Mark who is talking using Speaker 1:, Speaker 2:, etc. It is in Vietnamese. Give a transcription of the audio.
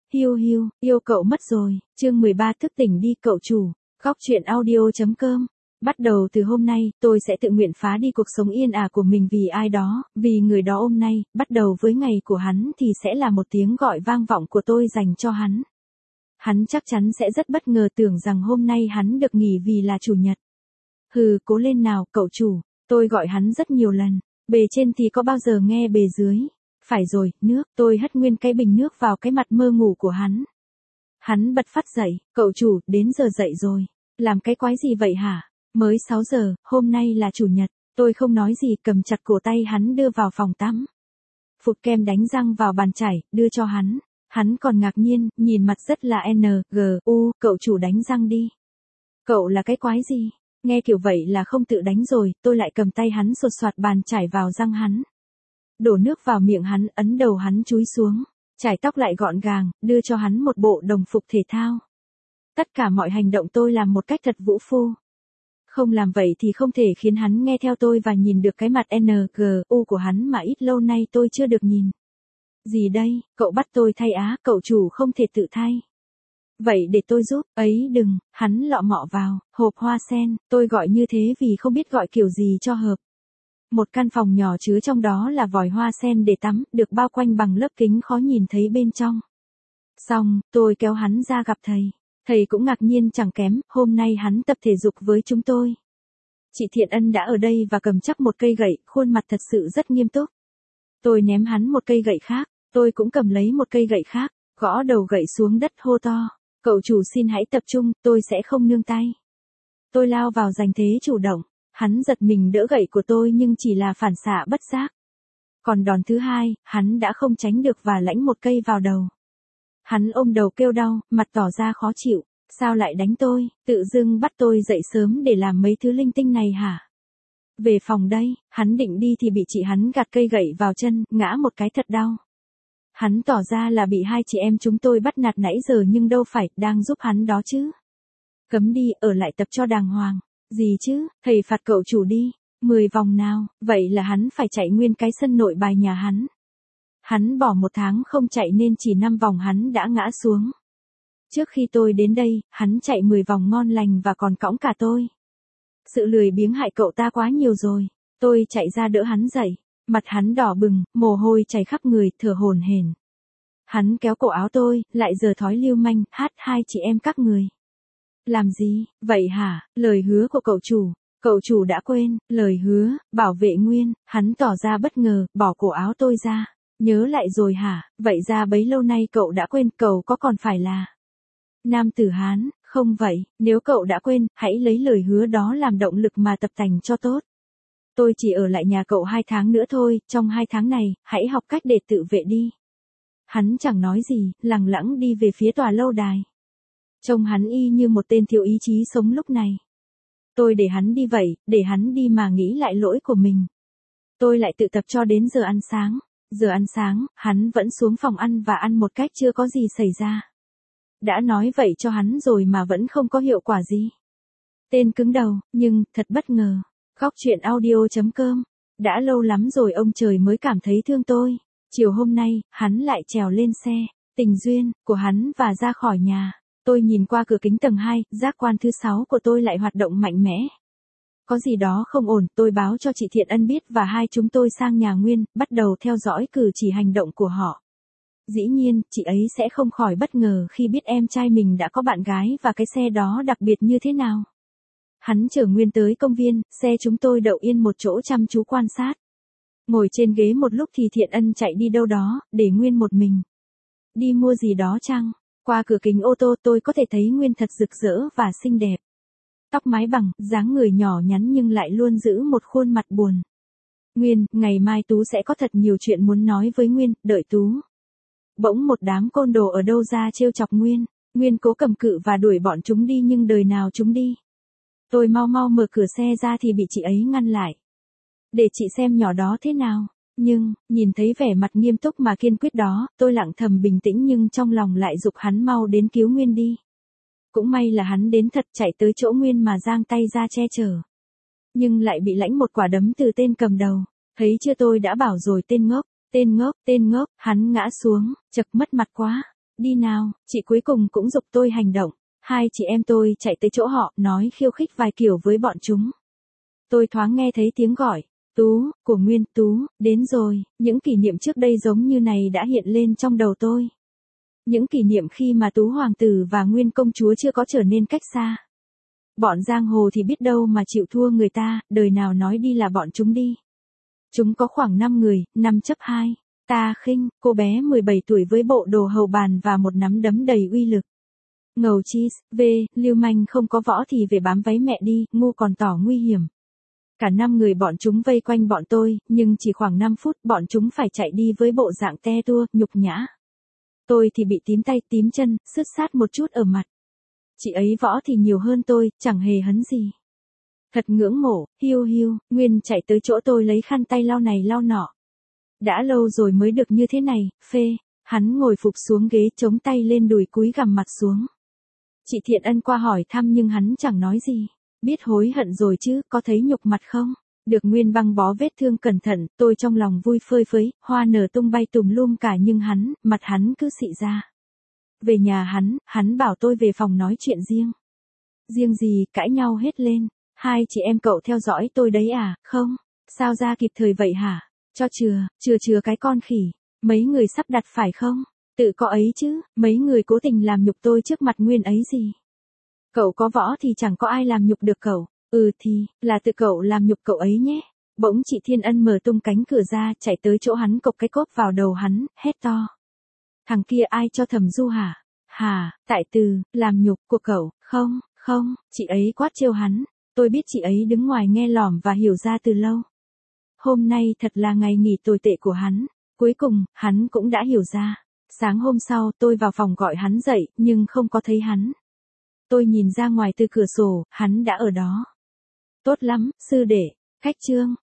Speaker 1: Hiu hiu, yêu cậu mất rồi, chương 13 thức tỉnh đi cậu chủ, góc chuyện audio.com. Bắt đầu từ hôm nay, tôi sẽ tự nguyện phá đi cuộc sống yên ả của mình vì ai đó, vì người đó hôm nay, bắt đầu với ngày của hắn thì sẽ là một tiếng gọi vang vọng của tôi dành cho hắn. Hắn chắc chắn sẽ rất bất ngờ tưởng rằng hôm nay hắn được nghỉ vì là chủ nhật. Hừ, cố lên nào, cậu chủ, tôi gọi hắn rất nhiều lần, bề trên thì có bao giờ nghe bề dưới. Phải rồi, nước, tôi hất nguyên cái bình nước vào cái mặt mơ ngủ của hắn. Hắn bật phát dậy, cậu chủ, đến giờ dậy rồi. Làm cái quái gì vậy hả? Mới 6 giờ, hôm nay là chủ nhật. Tôi không nói gì, cầm chặt cổ tay hắn đưa vào phòng tắm. Phụt kem đánh răng vào bàn chải, đưa cho hắn. Hắn còn ngạc nhiên, nhìn mặt rất là NGU, cậu chủ đánh răng đi. Cậu là cái quái gì? Nghe kiểu vậy là không tự đánh rồi, tôi lại cầm tay hắn sột soạt bàn chải vào răng hắn. Đổ nước vào miệng hắn, ấn đầu hắn chúi xuống, chải tóc lại gọn gàng, đưa cho hắn một bộ đồng phục thể thao. Tất cả mọi hành động tôi làm một cách thật vũ phu. Không làm vậy thì không thể khiến hắn nghe theo tôi và nhìn được cái mặt NGU của hắn mà ít lâu nay tôi chưa được nhìn. Gì đây, cậu bắt tôi thay á, cậu chủ không thể tự thay. Vậy để tôi giúp, ấy đừng, hắn lọ mọ vào, hộp hoa sen, tôi gọi như thế vì không biết gọi kiểu gì cho hợp. Một căn phòng nhỏ chứa trong đó là vòi hoa sen để tắm, được bao quanh bằng lớp kính khó nhìn thấy bên trong. Xong, tôi kéo hắn ra gặp thầy. Thầy cũng ngạc nhiên chẳng kém, hôm nay hắn tập thể dục với chúng tôi. Chị Thiện Ân đã ở đây và cầm chắc một cây gậy, khuôn mặt thật sự rất nghiêm túc. Tôi ném hắn một cây gậy khác, tôi cũng cầm lấy một cây gậy khác, gõ đầu gậy xuống đất hô to. Cậu chủ xin hãy tập trung, tôi sẽ không nương tay. Tôi lao vào giành thế chủ động. Hắn giật mình đỡ gậy của tôi nhưng chỉ là phản xạ bất giác. Còn đòn thứ hai, hắn đã không tránh được và lãnh một cây vào đầu. Hắn ôm đầu kêu đau, mặt tỏ ra khó chịu. Sao lại đánh tôi, tự dưng bắt tôi dậy sớm để làm mấy thứ linh tinh này hả? Về phòng đây, hắn định đi thì bị chị hắn gạt cây gậy vào chân, ngã một cái thật đau. Hắn tỏ ra là bị hai chị em chúng tôi bắt nạt nãy giờ nhưng đâu phải, đang giúp hắn đó chứ. Cấm đi, ở lại tập cho đàng hoàng. Gì chứ, thầy phạt cậu chủ đi, 10 vòng nào, vậy là hắn phải chạy nguyên cái sân nội bài nhà hắn. Hắn bỏ 1 tháng không chạy nên chỉ 5 vòng hắn đã ngã xuống. Trước khi tôi đến đây, hắn chạy 10 vòng ngon lành và còn cõng cả tôi. Sự lười biếng hại cậu ta quá nhiều rồi, tôi chạy ra đỡ hắn dậy, mặt hắn đỏ bừng, mồ hôi chảy khắp người, thở hổn hển. Hắn kéo cổ áo tôi, lại giở thói lưu manh, hát hai chị em các người. Làm gì, vậy hả, lời hứa của cậu chủ đã quên, lời hứa, bảo vệ Nguyên, hắn tỏ ra bất ngờ, bỏ cổ áo tôi ra, nhớ lại rồi hả, vậy ra bấy lâu nay cậu đã quên, cậu có còn phải là nam tử Hán, không vậy, nếu cậu đã quên, hãy lấy lời hứa đó làm động lực mà tập tành cho tốt. Tôi chỉ ở lại nhà cậu 2 tháng nữa thôi, trong 2 tháng này, hãy học cách để tự vệ đi. Hắn chẳng nói gì, lẳng lặng đi về phía tòa lâu đài. Trông hắn y như một tên thiếu ý chí sống lúc này. Tôi để hắn đi vậy, để hắn đi mà nghĩ lại lỗi của mình. Tôi lại tự tập cho đến giờ ăn sáng. Giờ ăn sáng, hắn vẫn xuống phòng ăn và ăn một cách chưa có gì xảy ra. Đã nói vậy cho hắn rồi mà vẫn không có hiệu quả gì. Tên cứng đầu, nhưng, thật bất ngờ. Góc chuyện audio.com. Đã lâu lắm rồi ông trời mới cảm thấy thương tôi. Chiều hôm nay, hắn lại trèo lên xe, tình duyên, của hắn và ra khỏi nhà. Tôi nhìn qua cửa kính tầng 2, giác quan thứ 6 của tôi lại hoạt động mạnh mẽ. Có gì đó không ổn, tôi báo cho chị Thiện Ân biết và hai chúng tôi sang nhà Nguyên, bắt đầu theo dõi cử chỉ hành động của họ. Dĩ nhiên, chị ấy sẽ không khỏi bất ngờ khi biết em trai mình đã có bạn gái và cái xe đó đặc biệt như thế nào. Hắn chở Nguyên tới công viên, xe chúng tôi đậu yên một chỗ chăm chú quan sát. Ngồi trên ghế một lúc thì Thiện Ân chạy đi đâu đó, để Nguyên một mình. Đi mua gì đó chăng? Qua cửa kính ô tô tôi có thể thấy Nguyên thật rực rỡ và xinh đẹp. Tóc mái bằng, dáng người nhỏ nhắn nhưng lại luôn giữ một khuôn mặt buồn. Nguyên, ngày mai Tú sẽ có thật nhiều chuyện muốn nói với Nguyên, đợi Tú. Bỗng một đám côn đồ ở đâu ra trêu chọc Nguyên. Nguyên cố cầm cự và đuổi bọn chúng đi nhưng đời nào chúng đi. Tôi mau mau mở cửa xe ra thì bị chị ấy ngăn lại. Để chị xem nhỏ đó thế nào. Nhưng, nhìn thấy vẻ mặt nghiêm túc mà kiên quyết đó, tôi lặng thầm bình tĩnh nhưng trong lòng lại giục hắn mau đến cứu Nguyên đi. Cũng may là hắn đến thật, chạy tới chỗ Nguyên mà giang tay ra che chở. Nhưng lại bị lãnh một quả đấm từ tên cầm đầu. Thấy chưa, tôi đã bảo rồi, tên ngốc, hắn ngã xuống, chật mất mặt quá. đi nào, chị cuối cùng cũng giục tôi hành động. Hai chị em tôi chạy tới chỗ họ, nói khiêu khích vài kiểu với bọn chúng. Tôi thoáng nghe thấy tiếng gọi, Tú, của Nguyên, Tú, đến rồi, những kỷ niệm trước đây giống như này đã hiện lên trong đầu tôi. Những kỷ niệm khi mà Tú Hoàng tử và Nguyên công chúa chưa có trở nên cách xa. Bọn giang hồ thì biết đâu mà chịu thua người ta, đời nào nói đi là bọn chúng đi. Chúng có khoảng 5 người, 5-2. Ta Khinh, cô bé 17 tuổi với bộ đồ hầu bàn và một nắm đấm đầy uy lực. Ngầu Cheese, V, lưu manh không có võ thì về bám váy mẹ đi, ngu còn tỏ nguy hiểm. Cả 5 người bọn chúng vây quanh bọn tôi, nhưng chỉ khoảng 5 phút bọn chúng phải chạy đi với bộ dạng te tua, nhục nhã. Tôi thì bị tím tay tím chân, sứt sát một chút ở mặt. Chị ấy võ thì nhiều hơn tôi, chẳng hề hấn gì. Thật ngưỡng mộ, hiu hiu, Nguyên chạy tới chỗ tôi lấy khăn tay lau này lau nọ. Đã lâu rồi mới được như thế này, phê. Hắn ngồi phục xuống ghế chống tay lên đùi cúi gằm mặt xuống. Chị Thiện Ân qua hỏi thăm nhưng hắn chẳng nói gì. Biết hối hận rồi chứ, có thấy nhục mặt không? Được Nguyên băng bó vết thương cẩn thận, tôi trong lòng vui phơi phới, hoa nở tung bay tùm lum cả nhưng mặt hắn cứ xị ra. Về nhà hắn bảo tôi về phòng nói chuyện riêng. Riêng gì, cãi nhau hết lên. Hai chị em cậu theo dõi tôi đấy à, không? Sao ra kịp thời vậy hả? Cho chừa cái con khỉ. Mấy người sắp đặt phải không? Tự có ấy chứ, mấy người cố tình làm nhục tôi trước mặt Nguyên ấy gì. Cậu có võ thì chẳng có ai làm nhục được cậu. Thì, là tự cậu làm nhục cậu ấy nhé. Bỗng chị Thiên Ân mở tung cánh cửa ra, chạy tới chỗ hắn cộc cái cốp vào đầu hắn, hét to. Thằng kia ai cho Thẩm Du hả? Hả, tại từ, làm nhục của cậu, không, chị ấy quát trêu hắn. Tôi biết chị ấy đứng ngoài nghe lỏm và hiểu ra từ lâu. Hôm nay thật là ngày nghỉ tồi tệ của hắn. Cuối cùng, hắn cũng đã hiểu ra. Sáng hôm sau, tôi vào phòng gọi hắn dậy, nhưng không có thấy hắn. Tôi nhìn ra ngoài từ cửa sổ, hắn đã ở đó. Tốt lắm, sư đệ, khách Trương,